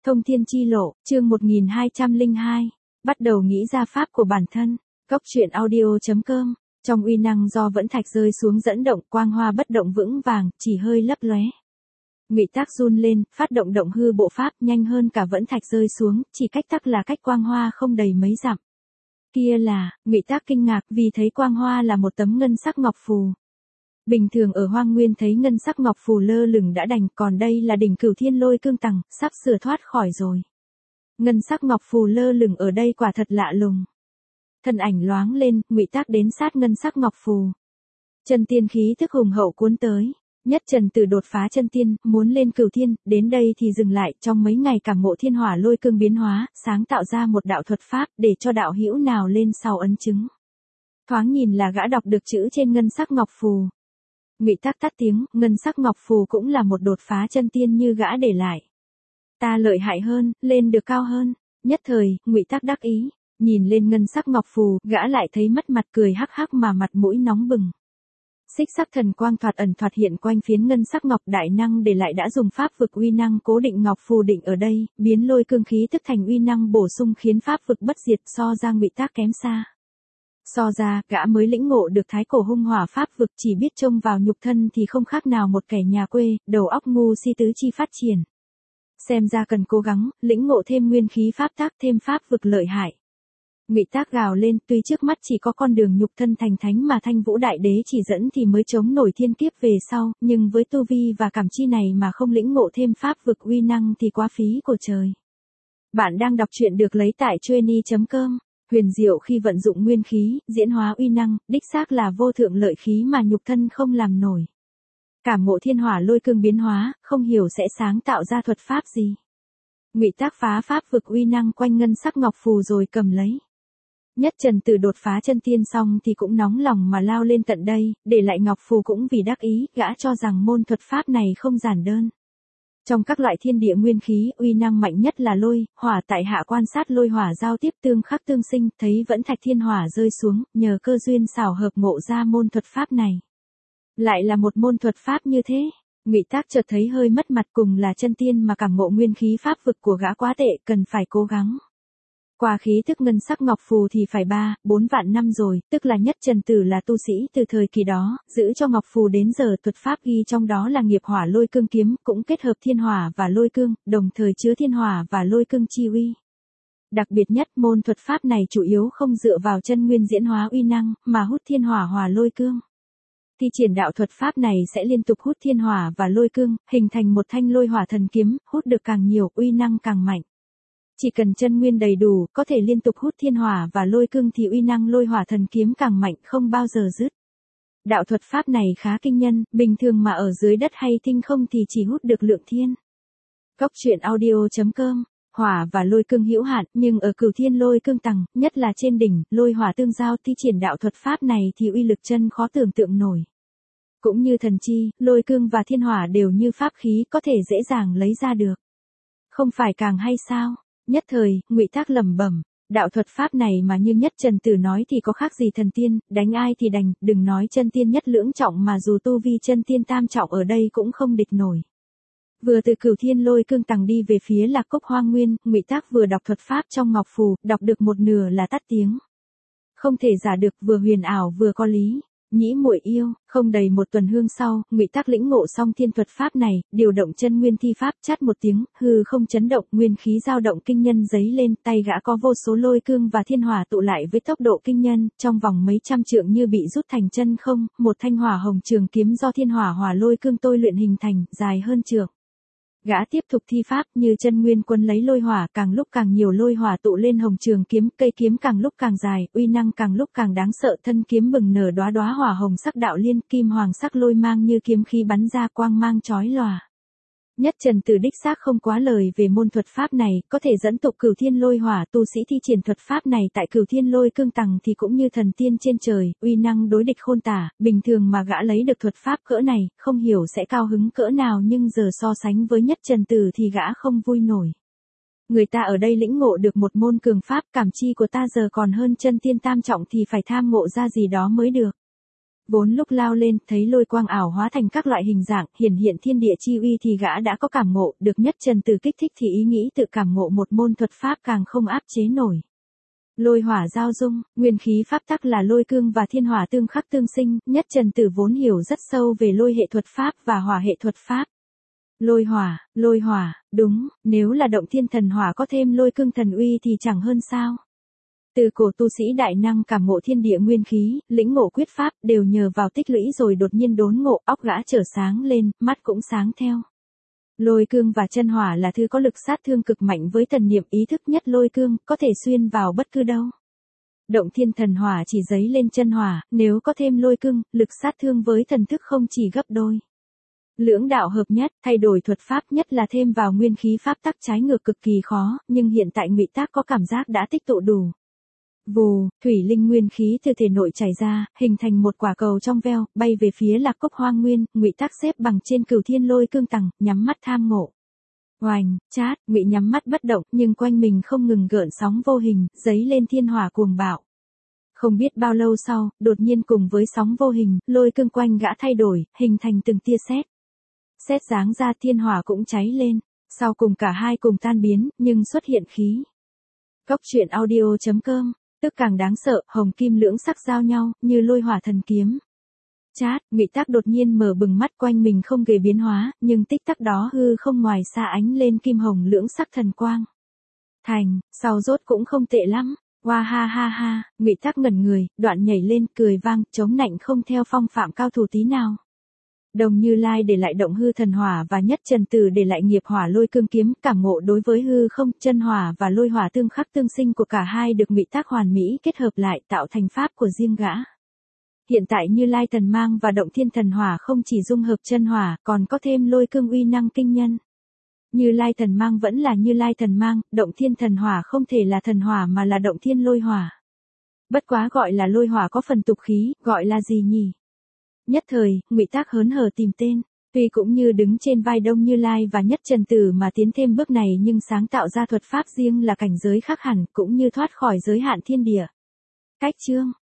Thông thiên chi lộ, chương 1202. Bắt đầu nghĩ ra pháp của bản thân. Góc truyện audio.com. Trong uy năng do vẫn thạch rơi xuống dẫn động, quang hoa bất động vững vàng, chỉ hơi lấp lóe. Ngụy Tác run lên, phát động động hư bộ pháp nhanh hơn cả vẫn thạch rơi xuống, chỉ cách tắc là cách quang hoa không đầy mấy dặm. Kia là, Ngụy Tác kinh ngạc vì thấy quang hoa là một tấm ngân sắc ngọc phù. Bình thường ở Hoang Nguyên thấy ngân sắc ngọc phù lơ lửng đã đành, còn đây là đỉnh Cửu Thiên Lôi Cương Tầng, sắp sửa thoát khỏi rồi. Ngân sắc ngọc phù lơ lửng ở đây quả thật lạ lùng. Thân ảnh loáng lên, Ngụy Tác đến sát ngân sắc ngọc phù. Chân tiên khí thức hùng hậu cuốn tới. Nhất Trần Tử đột phá chân tiên, muốn lên Cửu Thiên, đến đây thì dừng lại, trong mấy ngày cảm ngộ thiên hỏa lôi cương biến hóa, sáng tạo ra một đạo thuật pháp để cho đạo hữu nào lên sau ấn chứng. Thoáng nhìn là gã đọc được chữ trên ngân sắc ngọc phù. Ngụy Tác tắt tiếng, ngân sắc ngọc phù cũng là một đột phá chân tiên như gã để lại. Ta lợi hại hơn, lên được cao hơn. Nhất thời, Ngụy Tác đắc ý, nhìn lên ngân sắc ngọc phù, gã lại thấy mất mặt cười hắc hắc mà mặt mũi nóng bừng. Xích sắc thần quang thoạt ẩn thoạt hiện quanh phiến ngân sắc ngọc đại năng để lại đã dùng pháp vực uy năng cố định ngọc phù định ở đây, biến lôi cương khí thức thành uy năng bổ sung khiến pháp vực bất diệt so ra Ngụy Tác kém xa. So ra, gã mới lĩnh ngộ được thái cổ hung hỏa pháp vực chỉ biết trông vào nhục thân thì không khác nào một kẻ nhà quê, đầu óc ngu si tứ chi phát triển. Xem ra cần cố gắng, lĩnh ngộ thêm nguyên khí pháp tác thêm pháp vực lợi hại. Ngụy Tác gào lên, tuy trước mắt chỉ có con đường nhục thân thành thánh mà Thanh Vũ Đại Đế chỉ dẫn thì mới chống nổi thiên kiếp về sau, nhưng với tu vi và cảm chi này mà không lĩnh ngộ thêm pháp vực uy năng thì quá phí của trời. Bạn đang đọc truyện được lấy tại trueni.com. Huyền diệu khi vận dụng nguyên khí, diễn hóa uy năng, đích xác là vô thượng lợi khí mà nhục thân không làm nổi. Cảm ngộ thiên hỏa lôi cương biến hóa, không hiểu sẽ sáng tạo ra thuật pháp gì. Ngụy Tác phá pháp vực uy năng quanh ngân sắc ngọc phù rồi cầm lấy. Nhất Trần Tử đột phá chân tiên xong thì cũng nóng lòng mà lao lên tận đây, để lại ngọc phù cũng vì đắc ý, gã cho rằng môn thuật pháp này không giản đơn. Trong các loại thiên địa nguyên khí, uy năng mạnh nhất là lôi, hỏa, tại hạ quan sát lôi hỏa giao tiếp tương khắc tương sinh, thấy vẫn thạch thiên hỏa rơi xuống, nhờ cơ duyên xảo hợp ngộ ra môn thuật pháp này. Lại là một môn thuật pháp như thế, Ngụy Tác chợt thấy hơi mất mặt, cùng là chân tiên mà cảm ngộ nguyên khí pháp vực của gã quá tệ, cần phải cố gắng. Qua khí thức ngân sắc ngọc phù thì phải 3-4 vạn năm rồi, tức là Nhất Trần Tử là tu sĩ từ thời kỳ đó, giữ cho ngọc phù đến giờ thuật pháp ghi trong đó là nghiệp hỏa lôi cương kiếm, cũng kết hợp thiên hỏa và lôi cương, đồng thời chứa thiên hỏa và lôi cương chi uy. Đặc biệt nhất môn thuật pháp này chủ yếu không dựa vào chân nguyên diễn hóa uy năng, mà hút thiên hỏa hòa lôi cương. Thi triển đạo thuật pháp này sẽ liên tục hút thiên hỏa và lôi cương, hình thành một thanh lôi hỏa thần kiếm, hút được càng nhiều, uy năng càng mạnh. Chỉ cần chân nguyên đầy đủ, có thể liên tục hút thiên hỏa và lôi cương thì uy năng lôi hỏa thần kiếm càng mạnh, không bao giờ dứt. Đạo thuật pháp này khá kinh nhân, bình thường mà ở dưới đất hay tinh không thì chỉ hút được lượng thiên. Góc truyện audio.com. Hỏa và lôi cương hữu hạn, nhưng ở Cửu Thiên Lôi Cương Tầng, nhất là trên đỉnh, lôi hỏa tương giao thi triển đạo thuật pháp này thì uy lực chân khó tưởng tượng nổi. Cũng như thần chi, lôi cương và thiên hỏa đều như pháp khí có thể dễ dàng lấy ra được. Không phải càng hay sao? Nhất thời, Ngụy Tác lẩm bẩm, đạo thuật pháp này mà như Nhất Trần Tử nói thì có khác gì thần tiên, đánh ai thì đành, đừng nói chân tiên nhất lưỡng trọng mà dù tu vi chân tiên tam trọng ở đây cũng không địch nổi. Vừa từ Cửu Thiên Lôi Cương Tầng đi về phía Lạc Cốc Hoang Nguyên, Ngụy Tác vừa đọc thuật pháp trong ngọc phù, đọc được một nửa là tắt tiếng. Không thể giả được, vừa huyền ảo vừa có lý. Nhĩ muội yêu, không đầy một tuần hương sau, Ngụy Tác lĩnh ngộ xong thiên thuật pháp này, điều động chân nguyên thi pháp, chát một tiếng, hư không chấn động, nguyên khí dao động kinh nhân giấy lên, tay gã có vô số lôi cương và thiên hỏa tụ lại với tốc độ kinh nhân, trong vòng mấy trăm trượng như bị rút thành chân không, một thanh hỏa hồng trường kiếm do thiên hỏa hòa lôi cương tôi luyện hình thành, dài hơn trượng. Gã tiếp tục thi pháp, như chân nguyên quân lấy lôi hỏa, càng lúc càng nhiều lôi hỏa tụ lên hồng trường kiếm, cây kiếm càng lúc càng dài, uy năng càng lúc càng đáng sợ, thân kiếm bừng nở đóa đóa hỏa hồng sắc đạo liên, kim hoàng sắc lôi mang như kiếm khí bắn ra quang mang chói lòa. Nhất Trần Tử đích xác không quá lời về môn thuật pháp này, có thể dẫn tục Cửu Thiên Lôi Hỏa, tu sĩ thi triển thuật pháp này tại Cửu Thiên Lôi Cương Tầng thì cũng như thần tiên trên trời, uy năng đối địch khôn tả, bình thường mà gã lấy được thuật pháp cỡ này, không hiểu sẽ cao hứng cỡ nào, nhưng giờ so sánh với Nhất Trần Tử thì gã không vui nổi. Người ta ở đây lĩnh ngộ được một môn cường pháp, cảm chi của ta giờ còn hơn chân tiên tam trọng thì phải tham ngộ ra gì đó mới được. Vốn lúc lao lên, thấy lôi quang ảo hóa thành các loại hình dạng, hiển hiện thiên địa chi uy thì gã đã có cảm ngộ, được Nhất Trần Tử kích thích thì ý nghĩ tự cảm ngộ một môn thuật pháp càng không áp chế nổi. Lôi hỏa giao dung, nguyên khí pháp tắc là lôi cương và thiên hỏa tương khắc tương sinh, Nhất Trần Tử vốn hiểu rất sâu về lôi hệ thuật pháp và hỏa hệ thuật pháp. Lôi hỏa, đúng, nếu là động thiên thần hỏa có thêm lôi cương thần uy thì chẳng hơn sao. Từ cổ tu sĩ đại năng cảm ngộ thiên địa nguyên khí, lĩnh ngộ quyết pháp đều nhờ vào tích lũy rồi đột nhiên đốn ngộ, óc gã trở sáng lên, mắt cũng sáng theo. Lôi cương và chân hỏa là thứ có lực sát thương cực mạnh với tần niệm ý thức nhất lôi cương, có thể xuyên vào bất cứ đâu. Động thiên thần hỏa chỉ giấy lên chân hỏa, nếu có thêm lôi cương, lực sát thương với thần thức không chỉ gấp đôi. Lưỡng đạo hợp nhất, thay đổi thuật pháp nhất là thêm vào nguyên khí pháp tắc trái ngược cực kỳ khó, nhưng hiện tại Ngụy Tác có cảm giác đã tích tụ đủ. Vù, thủy linh nguyên khí từ thể nội chảy ra, hình thành một quả cầu trong veo, bay về phía Lạc Cốc Hoang Nguyên, Ngụy Tác xếp bằng trên Cửu Thiên Lôi Cương Tầng, nhắm mắt tham ngộ. Oành, chát, Ngụy nhắm mắt bất động, nhưng quanh mình không ngừng gợn sóng vô hình, dấy lên thiên hỏa cuồng bạo. Không biết bao lâu sau, đột nhiên cùng với sóng vô hình, lôi cương quanh gã thay đổi, hình thành từng tia sét. Sét giáng ra thiên hỏa cũng cháy lên, sau cùng cả hai cùng tan biến, nhưng xuất hiện khí. Cốc truyện audio.com, tức càng đáng sợ, hồng kim lưỡng sắc giao nhau, như lôi hỏa thần kiếm. Chát, Ngụy Tác đột nhiên mở bừng mắt, quanh mình không hề biến hóa, nhưng tích tắc đó hư không ngoài xa ánh lên kim hồng lưỡng sắc thần quang. Thành, sau rốt cũng không tệ lắm. Hoa ha ha ha, Ngụy Tác ngẩn người, đoạn nhảy lên, cười vang, chống nạnh không theo phong phạm cao thủ tí nào. Đồng Như Lai để lại động hư thần hỏa và Nhất Trần Tử để lại nghiệp hỏa lôi cương kiếm, cảm ngộ đối với hư không, chân hỏa và lôi hỏa tương khắc tương sinh của cả hai được Ngụy Tác hoàn mỹ kết hợp lại tạo thành pháp của riêng gã. Hiện tại Như Lai thần mang và động thiên thần hỏa không chỉ dung hợp chân hỏa, còn có thêm lôi cương uy năng kinh nhân. Như Lai thần mang vẫn là Như Lai thần mang, động thiên thần hỏa không thể là thần hỏa mà là động thiên lôi hỏa. Bất quá gọi là lôi hỏa có phần tục khí, gọi là gì nhỉ? Nhất thời, Ngụy Tác hớn hở tìm tên, tuy cũng như đứng trên vai Đông Như Lai và Nhất Trần Tử mà tiến thêm bước này nhưng sáng tạo ra thuật pháp riêng là cảnh giới khác hẳn, cũng như thoát khỏi giới hạn thiên địa. Cách chương